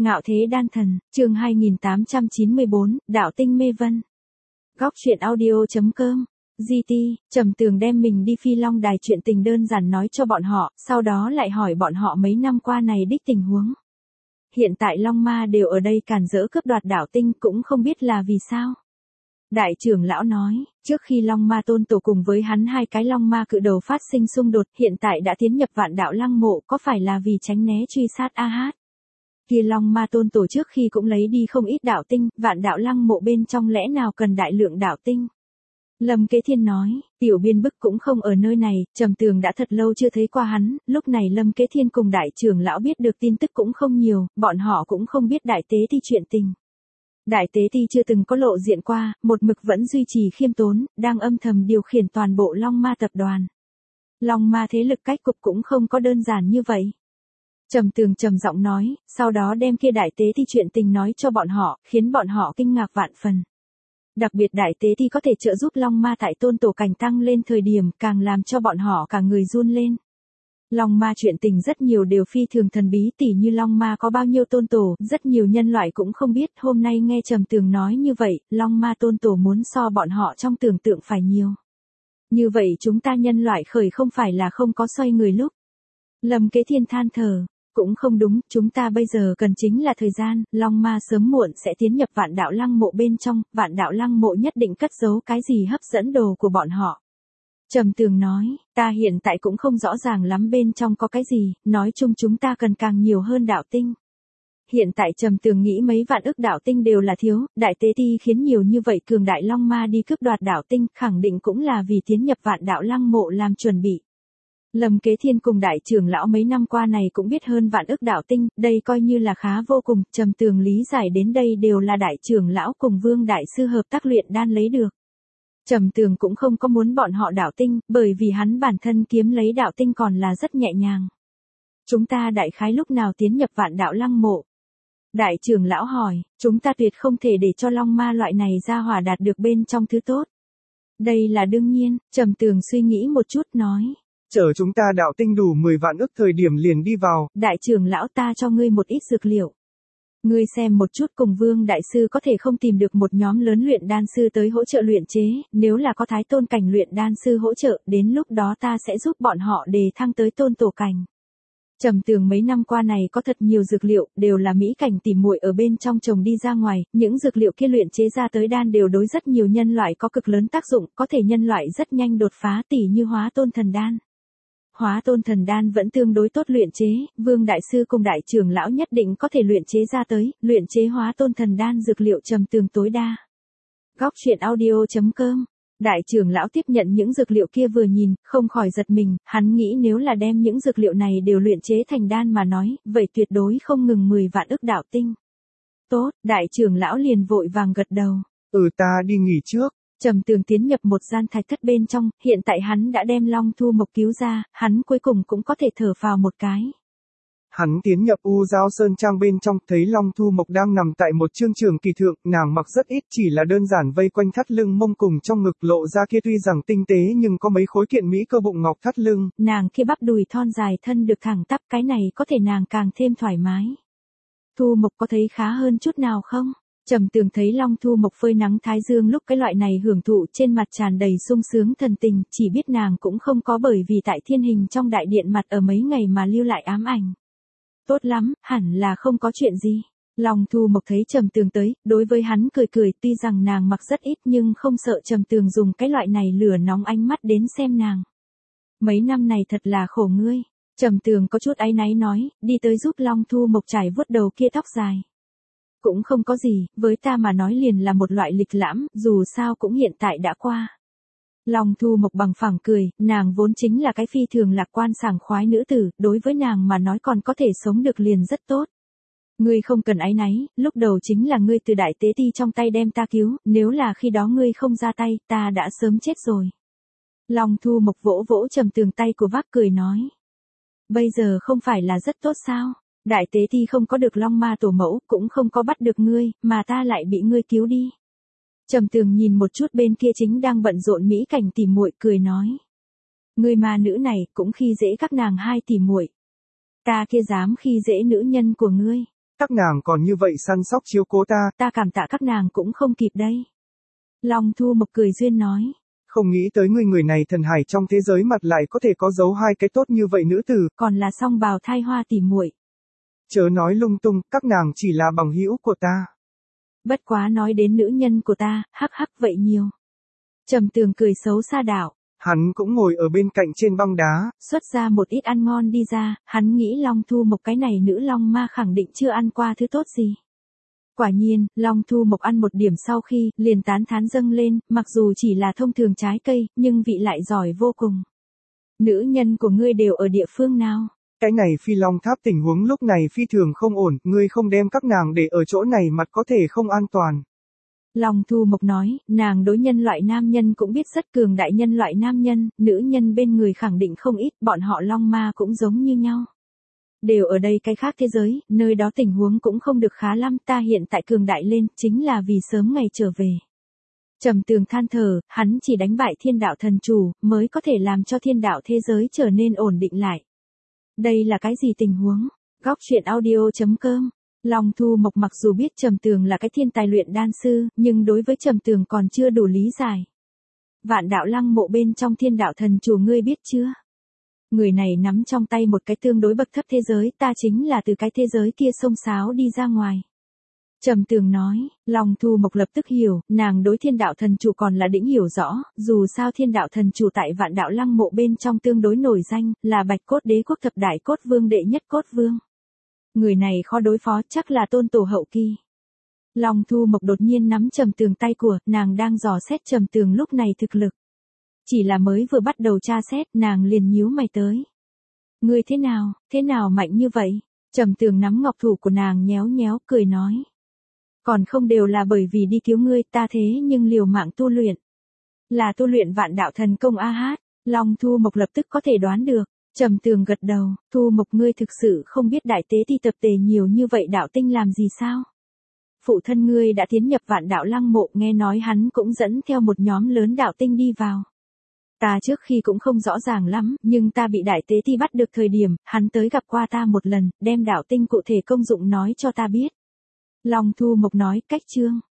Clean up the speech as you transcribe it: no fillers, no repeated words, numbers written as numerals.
Ngạo thế đan thần, chương 2894, đạo tinh mê vân. Góc truyện audio.com. GT, Trầm Tường đem mình đi Phi Long Đài chuyện tình đơn giản nói cho bọn họ, sau đó lại hỏi bọn họ mấy năm qua này đích tình huống. Hiện tại Long Ma đều ở đây cản rỡ cướp đoạt đạo tinh, cũng không biết là vì sao. Đại trưởng lão nói, trước khi Long Ma tôn tổ cùng với hắn hai cái Long Ma cự đầu phát sinh xung đột, hiện tại đã tiến nhập Vạn Đạo Lăng Mộ, có phải là vì tránh né truy sát A Hát? Kia Long Ma tôn tổ trước khi cũng lấy đi không ít đạo tinh, Vạn Đạo Lăng Mộ bên trong lẽ nào cần đại lượng đạo tinh? Lâm Kế Thiên nói, Tiểu Biên Bức cũng không ở nơi này, Trầm Tường đã thật lâu chưa thấy qua hắn, lúc này Lâm Kế Thiên cùng đại trưởng lão biết được tin tức cũng không nhiều, bọn họ cũng không biết đại tế ti chuyện tình. Đại tế ti chưa từng có lộ diện qua, một mực vẫn duy trì khiêm tốn, đang âm thầm điều khiển toàn bộ Long Ma tập đoàn. Long Ma thế lực cách cục cũng không có đơn giản như vậy. Trầm Tường trầm giọng nói, sau đó đem kia đại tế ti chuyện tình nói cho bọn họ, khiến bọn họ kinh ngạc vạn phần. Đặc biệt đại tế ti có thể trợ giúp Long Ma tại tôn tổ cảnh tăng lên thời điểm, càng làm cho bọn họ cả người run lên. Long Ma chuyện tình rất nhiều đều phi thường thần bí, tỉ như Long Ma có bao nhiêu tôn tổ, rất nhiều nhân loại cũng không biết, hôm nay nghe Trầm Tường nói như vậy, Long Ma tôn tổ muốn so bọn họ trong tưởng tượng phải nhiều. Như vậy chúng ta nhân loại khởi không phải là không có xoay người lúc. Lâm Kế Thiên than thở, cũng không đúng, chúng ta bây giờ cần chính là thời gian, Long Ma sớm muộn sẽ tiến nhập Vạn Đạo Lăng Mộ bên trong, Vạn Đạo Lăng Mộ nhất định cất giấu cái gì hấp dẫn đồ của bọn họ. Trầm Tường nói, ta hiện tại cũng không rõ ràng lắm bên trong có cái gì, nói chung chúng ta cần càng nhiều hơn đạo tinh. Hiện tại Trầm Tường nghĩ mấy vạn ức đạo tinh đều là thiếu, đại tế ti khiến nhiều như vậy cường đại Long Ma đi cướp đoạt đạo tinh, khẳng định cũng là vì tiến nhập Vạn Đạo Lăng Mộ làm chuẩn bị. Lâm Kế Thiên cùng đại trưởng lão mấy năm qua này cũng biết hơn vạn ức đạo tinh, đây coi như là khá vô cùng, Trầm Tường lý giải đến đây đều là đại trưởng lão cùng Vương đại sư hợp tác luyện đan lấy được. Trầm Tường cũng không có muốn bọn họ đạo tinh, bởi vì hắn bản thân kiếm lấy đạo tinh còn là rất nhẹ nhàng. Chúng ta đại khái lúc nào tiến nhập Vạn Đạo Lăng Mộ? Đại trưởng lão hỏi, chúng ta tuyệt không thể để cho Long Ma loại này ra hỏa đạt được bên trong thứ tốt. Đây là đương nhiên, Trầm Tường suy nghĩ một chút nói. Chờ chúng ta đạo tinh đủ 10 vạn ức thời điểm liền đi vào. Đại trưởng lão ta cho ngươi một ít dược liệu. Ngươi xem một chút cùng Vương đại sư có thể không tìm được một nhóm lớn luyện đan sư tới hỗ trợ luyện chế, nếu là có Thái Tôn cảnh luyện đan sư hỗ trợ, đến lúc đó ta sẽ giúp bọn họ đề thăng tới tôn tổ cảnh. Trầm Tường mấy năm qua này có thật nhiều dược liệu, đều là mỹ cảnh tỉ muội ở bên trong trồng đi ra ngoài, những dược liệu kia luyện chế ra tới đan đều đối rất nhiều nhân loại có cực lớn tác dụng, có thể nhân loại rất nhanh đột phá tỉ như Hóa Tôn thần đan. Hóa Tôn thần đan vẫn tương đối tốt luyện chế, Vương đại sư cùng đại trưởng lão nhất định có thể luyện chế ra tới, luyện chế Hóa Tôn thần đan dược liệu Trầm Tường tối đa. Góc truyện audio.com. Đại trưởng lão tiếp nhận những dược liệu kia vừa nhìn, không khỏi giật mình, hắn nghĩ nếu là đem những dược liệu này đều luyện chế thành đan mà nói, vậy tuyệt đối không ngừng 10 vạn ức đạo tinh. Tốt, đại trưởng lão liền vội vàng gật đầu. Ta đi nghỉ trước. Trầm Tường tiến nhập một gian thạch thất bên trong, hiện tại hắn đã đem Long Thu Mộc cứu ra, hắn cuối cùng cũng có thể thở phào một cái. Hắn tiến nhập U Giao Sơn Trang bên trong, thấy Long Thu Mộc đang nằm tại một chương trường kỳ thượng, nàng mặc rất ít, chỉ là đơn giản vây quanh thắt lưng mông cùng trong ngực lộ ra kia tuy rằng tinh tế nhưng có mấy khối kiện mỹ cơ bụng ngọc thắt lưng. Nàng kia bắp đùi thon dài thân được thẳng tắp, cái này có thể nàng càng thêm thoải mái. Thu Mộc có thấy khá hơn chút nào không? Trầm Tường thấy Long Thu Mộc phơi nắng thái dương lúc cái loại này hưởng thụ trên mặt tràn đầy sung sướng thần tình, chỉ biết nàng cũng không có bởi vì tại thiên hình trong đại điện mặt ở mấy ngày mà lưu lại ám ảnh. Tốt lắm, hẳn là không có chuyện gì. Long Thu Mộc thấy Trầm Tường tới, đối với hắn cười cười, tuy rằng nàng mặc rất ít nhưng không sợ Trầm Tường dùng cái loại này lửa nóng ánh mắt đến xem nàng. Mấy năm này thật là khổ ngươi. Trầm Tường có chút áy náy nói, đi tới giúp Long Thu Mộc trải vuốt đầu kia tóc dài. Cũng không có gì, với ta mà nói liền là một loại lịch lãm, dù sao cũng hiện tại đã qua. Long Thu Mộc bằng phẳng cười, nàng vốn chính là cái phi thường lạc quan sảng khoái nữ tử, đối với nàng mà nói còn có thể sống được liền rất tốt. Ngươi không cần áy náy, lúc đầu chính là ngươi từ đại tế ti trong tay đem ta cứu, nếu là khi đó ngươi không ra tay, ta đã sớm chết rồi. Long Thu Mộc vỗ vỗ Trầm Tường tay của vác cười nói. Bây giờ không phải là rất tốt sao? Đại tế ti không có được Long Ma tổ mẫu, cũng không có bắt được ngươi, mà ta lại bị ngươi cứu đi. Trầm Tường nhìn một chút bên kia chính đang bận rộn mỹ cảnh tỉ muội cười nói. Ngươi ma nữ này cũng khi dễ các nàng hai tỉ muội. Ta kia dám khi dễ nữ nhân của ngươi. các nàng còn như vậy săn sóc chiếu cố ta. Ta cảm tạ các nàng cũng không kịp đây. Long Thu Mộc cười duyên nói. Không nghĩ tới người này thần hải trong thế giới mặt lại có thể có dấu hai cái tốt như vậy nữ tử. Còn là song bào thai hoa tỉ muội. Chớ nói lung tung, các nàng chỉ là bằng hữu của ta. Bất quá nói đến nữ nhân của ta, hắc hắc vậy nhiều. Trầm Tường cười xấu xa đạo. Hắn cũng ngồi ở bên cạnh trên băng đá. Xuất ra một ít ăn ngon đi ra, hắn nghĩ Long Thu Mộc cái này nữ long ma khẳng định chưa ăn qua thứ tốt gì. Quả nhiên, Long Thu Mộc ăn một điểm sau khi, liền tán thán dâng lên, mặc dù chỉ là thông thường trái cây, nhưng vị lại giỏi vô cùng. Nữ nhân của ngươi đều ở địa phương nào? Cái này Phi Long Tháp tình huống lúc này phi thường không ổn, ngươi không đem các nàng để ở chỗ này mặt có thể không an toàn. Long Thu Mộc nói, nàng đối nhân loại nam nhân cũng biết rất cường đại nhân loại nam nhân, nữ nhân bên người khẳng định không ít, bọn họ long ma cũng giống như nhau. Đều ở đây cái khác thế giới, nơi đó tình huống cũng không được khá lắm, ta hiện tại cường đại lên, chính là vì sớm ngày trở về. Trầm Tường than thở, hắn chỉ đánh bại thiên đạo thần chủ, mới có thể làm cho thiên đạo thế giới trở nên ổn định lại. Đây là cái gì tình huống? Góc truyện audio.com. Long Thu Mộc mặc dù biết Trầm Tường là cái thiên tài luyện đan sư, nhưng đối với Trầm Tường còn chưa đủ lý giải. Vạn đạo lăng mộ bên trong thiên đạo thần chủ ngươi biết chưa? Người này nắm trong tay một cái tương đối bậc thấp thế giới, ta chính là từ cái thế giới kia xông xáo đi ra ngoài. Trầm Tường nói, Long Thu Mộc lập tức hiểu, nàng đối thiên đạo thần chủ còn là đỉnh hiểu rõ, dù sao thiên đạo thần chủ tại vạn đạo lăng mộ bên trong tương đối nổi danh, là Bạch Cốt Đế quốc thập đại cốt vương đệ nhất cốt vương. Người này khó đối phó, chắc là tôn tổ hậu kỳ. Long Thu Mộc đột nhiên nắm Trầm Tường tay của, nàng đang dò xét Trầm Tường lúc này thực lực. Chỉ là mới vừa bắt đầu tra xét, nàng liền nhíu mày tới. Ngươi thế nào mạnh như vậy? Trầm Tường nắm ngọc thủ của nàng nhéo nhéo, cười nói. Còn không đều là bởi vì đi cứu ngươi, ta thế nhưng liều mạng tu luyện. Là tu luyện vạn đạo thần công a hát. Long Thu Mộc lập tức có thể đoán được. Trầm Tường gật đầu, Thu Mộc ngươi thực sự không biết đại tế ti tập tề nhiều như vậy đạo tinh làm gì sao? Phụ thân ngươi đã tiến nhập vạn đạo lăng mộ, nghe nói hắn cũng dẫn theo một nhóm lớn đạo tinh đi vào. Ta trước khi cũng không rõ ràng lắm, nhưng ta bị đại tế ti bắt được thời điểm, hắn tới gặp qua ta một lần, đem đạo tinh cụ thể công dụng nói cho ta biết. Long Thu Mộc nói, cách chương.